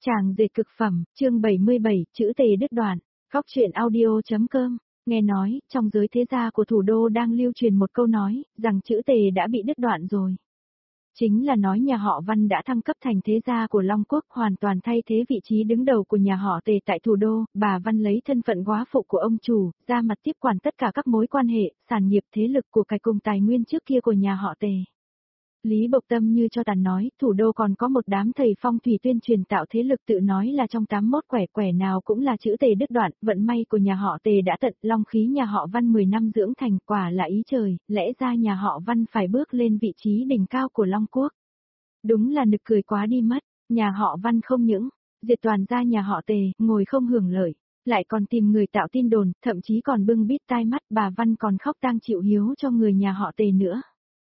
Chàng dệt cực phẩm, chương 77, chữ tề đứt đoạn, góc truyện audio.com. Nghe nói, trong giới thế gia của thủ đô đang lưu truyền một câu nói, rằng chữ tề đã bị đứt đoạn rồi. Chính là nói nhà họ Văn đã thăng cấp thành thế gia của Long Quốc, hoàn toàn thay thế vị trí đứng đầu của nhà họ Tề tại thủ đô. Bà Văn lấy thân phận góa phụ của ông chủ, ra mặt tiếp quản tất cả các mối quan hệ, sản nghiệp, thế lực của cải cùng tài nguyên trước kia của nhà họ Tề. Lý Bộc Tâm như cho tàn nói, thủ đô còn có một đám thầy phong thủy tuyên truyền tạo thế lực, tự nói là trong 81 quẻ nào cũng là chữ tề đứt đoạn. Vận may của nhà họ Tề đã tận, long khí nhà họ Văn 10 năm dưỡng thành, quả là ý trời, lẽ ra nhà họ Văn phải bước lên vị trí đỉnh cao của Long Quốc. Đúng là nực cười quá đi mất, nhà họ Văn không những diệt toàn gia nhà họ Tề, ngồi không hưởng lợi, lại còn tìm người tạo tin đồn, thậm chí còn bưng bít tai mắt. Bà Văn còn khóc tang chịu hiếu cho người nhà họ Tề nữa.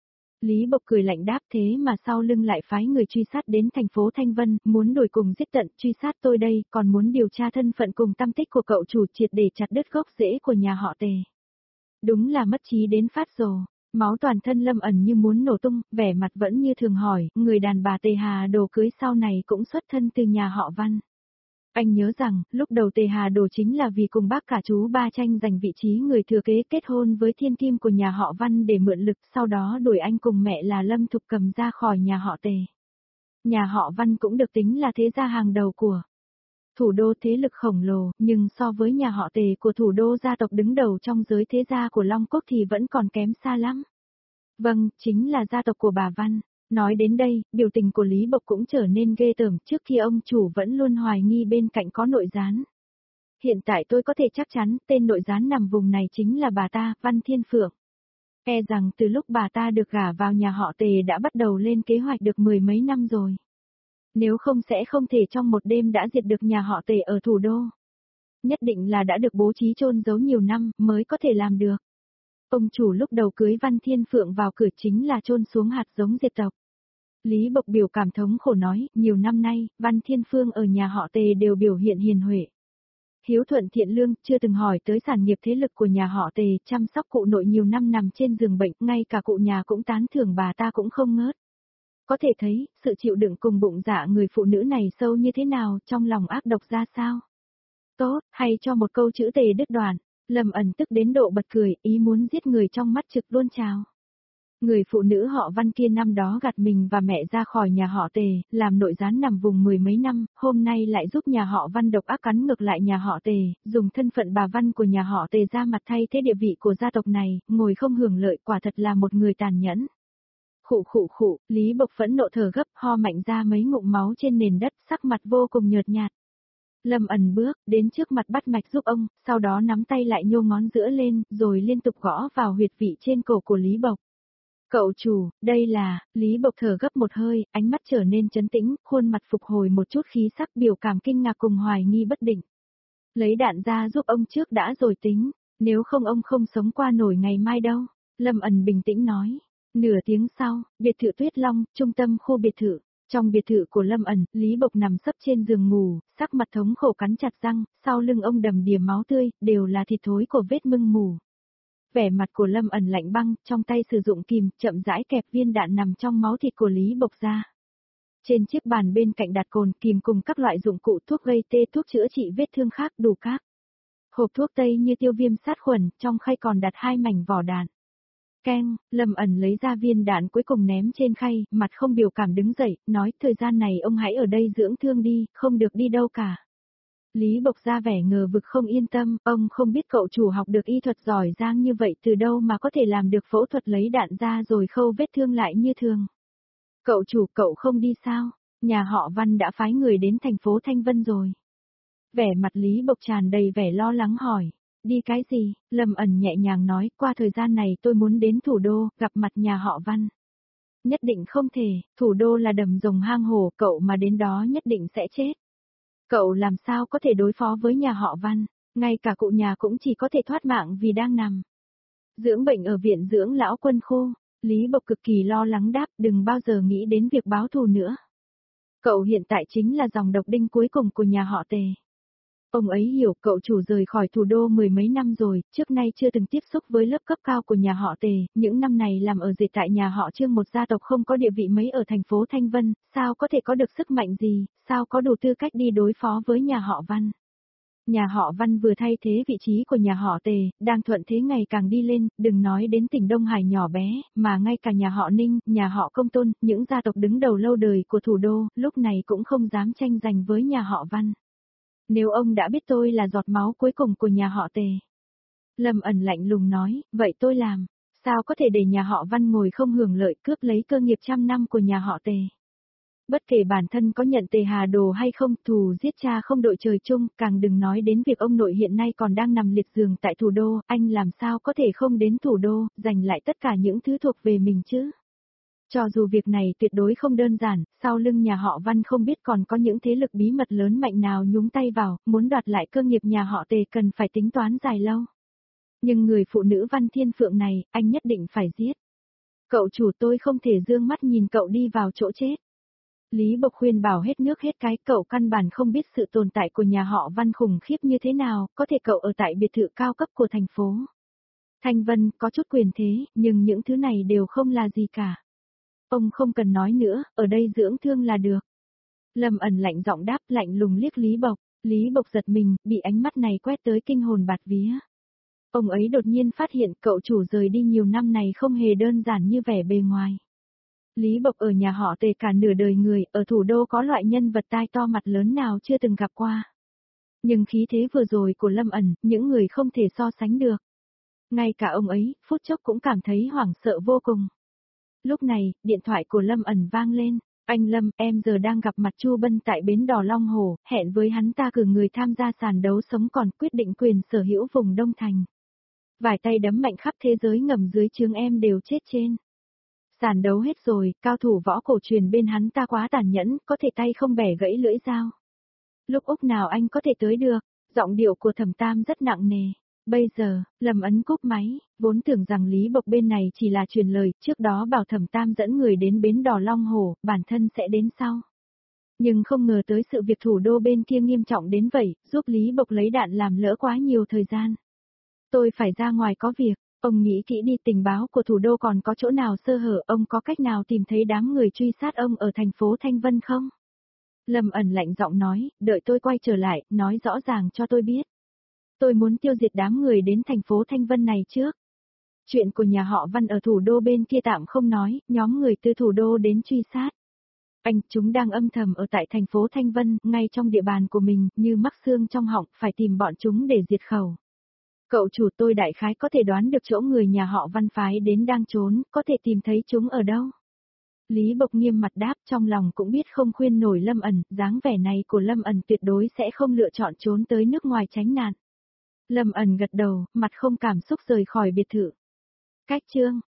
Lý Bộc cười lạnh đáp, thế mà sau lưng lại phái người truy sát đến thành phố Thanh Vân, muốn đuổi cùng giết tận, truy sát tôi đây, còn muốn điều tra thân phận cùng tâm tích của cậu chủ, triệt để chặt đứt gốc rễ của nhà họ Tề. Đúng là mất trí đến phát rồ. Máu toàn thân Lâm Ẩn như muốn nổ tung, vẻ mặt vẫn như thường hỏi, người đàn bà Tề Hà Đồ cưới sau này cũng xuất thân từ nhà họ Văn. Anh nhớ rằng, lúc đầu Tề Hà Đồ chính là vì cùng bác cả chú ba tranh giành vị trí người thừa kế, kết hôn với thiên kim của nhà họ Văn để mượn lực, sau đó đuổi anh cùng mẹ là Lâm Thục Cầm ra khỏi nhà họ Tề. Nhà họ Văn cũng được tính là thế gia hàng đầu của thủ đô, thế lực khổng lồ, nhưng so với nhà họ Tề của thủ đô, gia tộc đứng đầu trong giới thế gia của Long Quốc thì vẫn còn kém xa lắm. Vâng, chính là gia tộc của bà Văn. Nói đến đây, biểu tình của Lý Bộc cũng trở nên ghê tởm, trước kia ông chủ vẫn luôn hoài nghi bên cạnh có nội gián. Hiện tại tôi có thể chắc chắn, tên nội gián nằm vùng này chính là bà ta, Văn Thiên Phượng. E rằng từ lúc bà ta được gả vào nhà họ Tề đã bắt đầu lên kế hoạch được 10 mấy năm rồi. Nếu không sẽ không thể trong một đêm đã diệt được nhà họ Tề ở thủ đô. Nhất định là đã được bố trí chôn giấu nhiều năm mới có thể làm được. Ông chủ lúc đầu cưới Văn Thiên Phượng vào cửa chính là chôn xuống hạt giống diệt tộc. Lý Bộc biểu cảm thống khổ nói, nhiều năm nay, Văn Thiên Phương ở nhà họ Tề đều biểu hiện hiền huệ. Hiếu thuận thiện lương, chưa từng hỏi tới sản nghiệp thế lực của nhà họ Tề, chăm sóc cụ nội nhiều năm nằm trên giường bệnh, ngay cả cụ nhà cũng tán thưởng bà ta cũng không ngớt. Có thể thấy, sự chịu đựng cùng bụng dạ người phụ nữ này sâu như thế nào, trong lòng ác độc ra sao. Tốt, hay cho một câu chữ tề đứt đoạn. Lâm Ẩn tức đến độ bật cười, ý muốn giết người trong mắt trực luôn trào. Người phụ nữ họ Văn kia năm đó gạt mình và mẹ ra khỏi nhà họ Tề, làm nội gián nằm vùng 10 mấy năm, hôm nay lại giúp nhà họ Văn độc ác cắn ngược lại nhà họ Tề, dùng thân phận bà Văn của nhà họ Tề ra mặt thay thế địa vị của gia tộc này, ngồi không hưởng lợi, quả thật là một người tàn nhẫn. Khụ, Lý Bộc phẫn nộ thở gấp, ho mạnh ra mấy ngụm máu trên nền đất, sắc mặt vô cùng nhợt nhạt. Lâm Ẩn bước đến trước mặt bắt mạch giúp ông, sau đó nắm tay lại nhô ngón giữa lên, rồi liên tục gõ vào huyệt vị trên cổ của Lý Bộc. Cậu chủ, đây là, Lý Bộc thở gấp một hơi, ánh mắt trở nên trấn tĩnh, khuôn mặt phục hồi một chút khí sắc, biểu cảm kinh ngạc cùng hoài nghi bất định. Lấy đạn ra giúp ông trước đã rồi tính, nếu không ông không sống qua nổi ngày mai đâu, Lâm Ẩn bình tĩnh nói. Nửa tiếng sau, biệt thự Tuyết Long, trung tâm khu biệt thự. Trong biệt thự của Lâm Ẩn, Lý Bộc nằm sấp trên giường ngủ, sắc mặt thống khổ cắn chặt răng, sau lưng ông đầm đìa máu tươi, đều là thịt thối của vết mưng mủ. Vẻ mặt của Lâm Ẩn lạnh băng, trong tay sử dụng kìm, chậm rãi kẹp viên đạn nằm trong máu thịt của Lý Bộc ra. Trên chiếc bàn bên cạnh đặt cồn, kìm cùng các loại dụng cụ thuốc gây tê, thuốc chữa trị vết thương khác đủ các. Hộp thuốc tây như tiêu viêm sát khuẩn, trong khay còn đặt 2 mảnh vỏ đạn. Keng, Lâm Ẩn lấy ra viên đạn cuối cùng ném trên khay, mặt không biểu cảm đứng dậy, nói thời gian này ông hãy ở đây dưỡng thương đi, không được đi đâu cả. Lý Bộc ra vẻ ngờ vực không yên tâm, ông không biết cậu chủ học được y thuật giỏi giang như vậy từ đâu mà có thể làm được phẫu thuật lấy đạn ra rồi khâu vết thương lại như thường. Cậu chủ, cậu không đi sao? Nhà họ Văn đã phái người đến thành phố Thanh Vân rồi. Vẻ mặt Lý Bộc tràn đầy vẻ lo lắng hỏi. Đi cái gì? Lâm Ẩn nhẹ nhàng nói, qua thời gian này tôi muốn đến thủ đô, gặp mặt nhà họ Văn. Nhất định không thể, thủ đô là đầm rồng hang hổ, cậu mà đến đó nhất định sẽ chết. Cậu làm sao có thể đối phó với nhà họ Văn, ngay cả cụ nhà cũng chỉ có thể thoát mạng vì đang nằm dưỡng bệnh ở viện dưỡng lão quân khu. Lý Bộc cực kỳ lo lắng đáp, đừng bao giờ nghĩ đến việc báo thù nữa. Cậu hiện tại chính là dòng độc đinh cuối cùng của nhà họ Tề. Ông ấy hiểu cậu chủ rời khỏi thủ đô mười mấy năm rồi, trước nay chưa từng tiếp xúc với lớp cấp cao của nhà họ Tề, những năm này làm ở dệt tại nhà họ Trương, một gia tộc không có địa vị mấy ở thành phố Thanh Vân, sao có thể có được sức mạnh gì, sao có đủ tư cách đi đối phó với nhà họ Văn. Nhà họ Văn vừa thay thế vị trí của nhà họ Tề, đang thuận thế ngày càng đi lên, đừng nói đến tỉnh Đông Hải nhỏ bé, mà ngay cả nhà họ Ninh, nhà họ Công Tôn, những gia tộc đứng đầu lâu đời của thủ đô, lúc này cũng không dám tranh giành với nhà họ Văn. Nếu ông đã biết tôi là giọt máu cuối cùng của nhà họ Tề. Lâm Ẩn lạnh lùng nói, vậy tôi làm, sao có thể để nhà họ Văn ngồi không hưởng lợi cướp lấy cơ nghiệp trăm năm của nhà họ Tề. Bất kể bản thân có nhận Tề Hà Đồ hay không, thù giết cha không đội trời chung, càng đừng nói đến việc ông nội hiện nay còn đang nằm liệt giường tại thủ đô, anh làm sao có thể không đến thủ đô, giành lại tất cả những thứ thuộc về mình chứ. Cho dù việc này tuyệt đối không đơn giản, sau lưng nhà họ Văn không biết còn có những thế lực bí mật lớn mạnh nào nhúng tay vào, muốn đoạt lại cơ nghiệp nhà họ Tề cần phải tính toán dài lâu. Nhưng người phụ nữ Văn Thiên Phượng này, anh nhất định phải giết. Cậu chủ, tôi không thể dương mắt nhìn cậu đi vào chỗ chết. Lý Bộc khuyên bảo hết nước hết cái, cậu căn bản không biết sự tồn tại của nhà họ Văn khủng khiếp như thế nào, có thể cậu ở tại biệt thự cao cấp của thành phố Thanh Vân, có chút quyền thế, nhưng những thứ này đều không là gì cả. Ông không cần nói nữa, ở đây dưỡng thương là được. Lâm Ẩn lạnh giọng đáp, lạnh lùng liếc Lý Bộc. Lý Bộc giật mình, bị ánh mắt này quét tới kinh hồn bạt vía. Ông ấy đột nhiên phát hiện cậu chủ rời đi nhiều năm này không hề đơn giản như vẻ bề ngoài. Lý Bộc ở nhà họ Tề cả nửa đời người, ở thủ đô có loại nhân vật tai to mặt lớn nào chưa từng gặp qua. Nhưng khí thế vừa rồi của Lâm Ẩn, những người không thể so sánh được. Ngay cả ông ấy, phút chốc cũng cảm thấy hoảng sợ vô cùng. Lúc này, điện thoại của Lâm Ẩn vang lên. Anh Lâm, em giờ đang gặp mặt Chu Bân tại bến đò Long Hồ, hẹn với hắn ta cử người tham gia sàn đấu sống còn quyết định quyền sở hữu vùng Đông Thành. Vài tay đấm mạnh khắp thế giới ngầm dưới trướng em đều chết trên. Sàn đấu hết rồi, cao thủ võ cổ truyền bên hắn ta quá tàn nhẫn, có thể tay không bẻ gãy lưỡi dao. Lúc Úc nào anh có thể tới được, giọng điệu của Thẩm Tam rất nặng nề. Bây giờ, Lâm Ấn cúp máy, vốn tưởng rằng Lý Bộc bên này chỉ là truyền lời, trước đó bảo Thẩm Tam dẫn người đến bến đò Long Hồ, bản thân sẽ đến sau. Nhưng không ngờ tới sự việc thủ đô bên kia nghiêm trọng đến vậy, giúp Lý Bộc lấy đạn làm lỡ quá nhiều thời gian. Tôi phải ra ngoài có việc, ông nghĩ kỹ đi, tình báo của thủ đô còn có chỗ nào sơ hở, ông có cách nào tìm thấy đám người truy sát ông ở thành phố Thanh Vân không? Lâm Ẩn lạnh giọng nói, đợi tôi quay trở lại, nói rõ ràng cho tôi biết. Tôi muốn tiêu diệt đám người đến thành phố Thanh Vân này trước. Chuyện của nhà họ Văn ở thủ đô bên kia tạm không nói, nhóm người từ thủ đô đến truy sát. Chúng đang âm thầm ở tại thành phố Thanh Vân, ngay trong địa bàn của mình, như mắc xương trong họng, phải tìm bọn chúng để diệt khẩu. Cậu chủ, tôi đại khái có thể đoán được chỗ người nhà họ Văn phái đến đang trốn, có thể tìm thấy chúng ở đâu. Lý Bộc nghiêm mặt đáp, trong lòng cũng biết không khuyên nổi Lâm Ẩn, dáng vẻ này của Lâm Ẩn tuyệt đối sẽ không lựa chọn trốn tới nước ngoài tránh nạn. Lâm Ẩn gật đầu, mặt không cảm xúc rời khỏi biệt thự. Cách chương